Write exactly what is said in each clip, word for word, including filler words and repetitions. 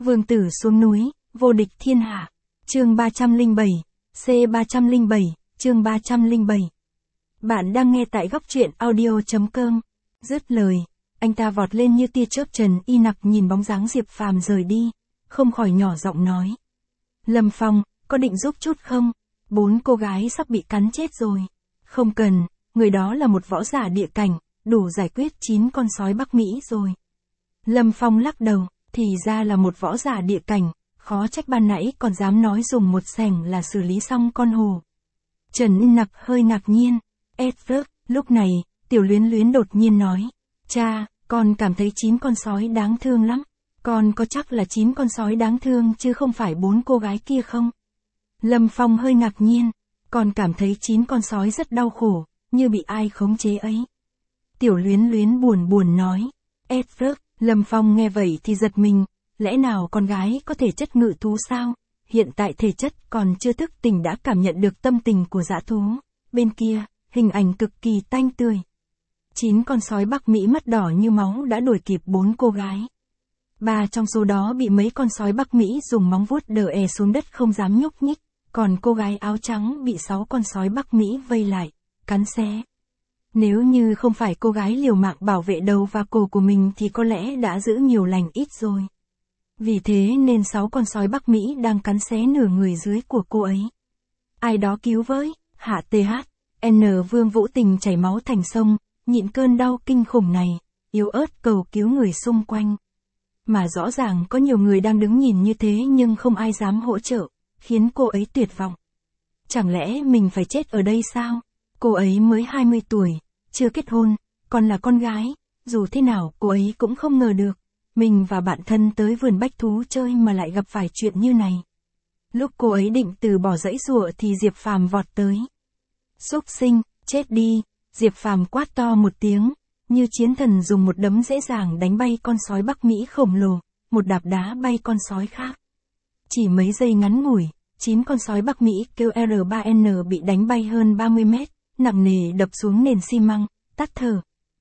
Vương tử xuống núi, vô địch thiên hạ. Chương ba trăm lẻ bảy, C ba trăm lẻ bảy, chương ba trăm lẻ bảy. Bạn đang nghe tại góc truyện audio chấm com. Dứt lời, anh ta vọt lên như tia chớp. Trần Y Nặc nhìn bóng dáng Diệp Phàm rời đi, không khỏi nhỏ giọng nói. Lâm Phong, có định giúp chút không? Bốn cô gái sắp bị cắn chết rồi. Không cần, người đó là một võ giả địa cảnh, đủ giải quyết chín con sói Bắc Mỹ rồi. Lâm Phong lắc đầu, thì ra là một võ giả địa cảnh, khó trách ban nãy còn dám nói dùng một xẻng là xử lý xong con hổ. Trần Y Nặc hơi ngạc nhiên. Edward, lúc này, Tiểu Luyến Luyến đột nhiên nói. Cha, con cảm thấy chín con sói đáng thương lắm. Con có chắc là chín con sói đáng thương chứ không phải bốn cô gái kia không? Lâm Phong hơi ngạc nhiên. Con cảm thấy chín con sói rất đau khổ, như bị ai khống chế ấy. Tiểu Luyến Luyến buồn buồn nói. Edward, Lâm Phong nghe vậy thì giật mình. Lẽ nào con gái có thể chất ngự thú sao? Hiện tại thể chất còn chưa thức tỉnh đã cảm nhận được tâm tình của dã thú. Bên kia, hình ảnh cực kỳ tanh tươi. Chín con sói Bắc Mỹ mắt đỏ như máu đã đuổi kịp bốn cô gái. Ba trong số đó bị mấy con sói Bắc Mỹ dùng móng vuốt đờ è xuống đất không dám nhúc nhích, còn cô gái áo trắng bị sáu con sói Bắc Mỹ vây lại, cắn xé. Nếu như không phải cô gái liều mạng bảo vệ đầu và cổ của mình thì có lẽ đã giữ nhiều lành ít rồi. Vì thế nên sáu con sói Bắc Mỹ đang cắn xé nửa người dưới của cô ấy. Ai đó cứu với, hạ tê hát, N Vương Vũ Tình chảy máu thành sông, nhịn cơn đau kinh khủng này, yếu ớt cầu cứu người xung quanh. Mà rõ ràng có nhiều người đang đứng nhìn như thế nhưng không ai dám hỗ trợ, khiến cô ấy tuyệt vọng. Chẳng lẽ mình phải chết ở đây sao? Cô ấy mới hai mươi tuổi, chưa kết hôn, còn là con gái, dù thế nào cô ấy cũng không ngờ được. Mình và bạn thân tới vườn bách thú chơi mà lại gặp phải chuyện như này. Lúc cô ấy định từ bỏ dãy giụa thì Diệp Phàm vọt tới. Súc sinh, chết đi, Diệp Phàm quát to một tiếng, như chiến thần dùng một đấm dễ dàng đánh bay con sói Bắc Mỹ khổng lồ, một đạp đá bay con sói khác. Chỉ mấy giây ngắn ngủi, chín con sói Bắc Mỹ kêu R ba N bị đánh bay hơn ba mươi mét, nặng nề đập xuống nền xi măng, tắt thở.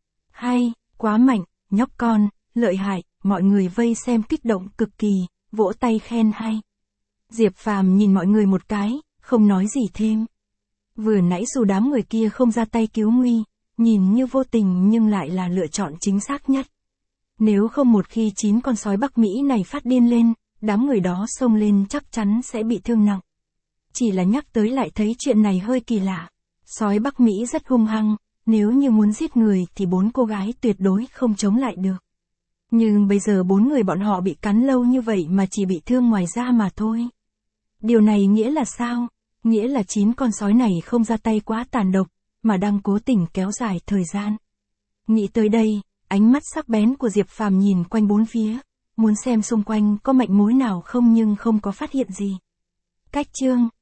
Hay, quá mạnh, nhóc con, lợi hại. Mọi người vây xem kích động cực kỳ, vỗ tay khen hay. Diệp Phàm nhìn mọi người một cái, không nói gì thêm. Vừa nãy dù đám người kia không ra tay cứu nguy, nhìn như vô tình nhưng lại là lựa chọn chính xác nhất. Nếu không một khi chín con sói Bắc Mỹ này phát điên lên, đám người đó xông lên chắc chắn sẽ bị thương nặng. Chỉ là nhắc tới lại thấy chuyện này hơi kỳ lạ. Sói Bắc Mỹ rất hung hăng, nếu như muốn giết người thì bốn cô gái tuyệt đối không chống lại được. Nhưng bây giờ bốn người bọn họ bị cắn lâu như vậy mà chỉ bị thương ngoài da mà thôi. Điều này nghĩa là sao? Nghĩa là chín con sói này không ra tay quá tàn độc, mà đang cố tình kéo dài thời gian. Nghĩ tới đây, ánh mắt sắc bén của Diệp Phàm nhìn quanh bốn phía, muốn xem xung quanh có manh mối nào không nhưng không có phát hiện gì. Cách chương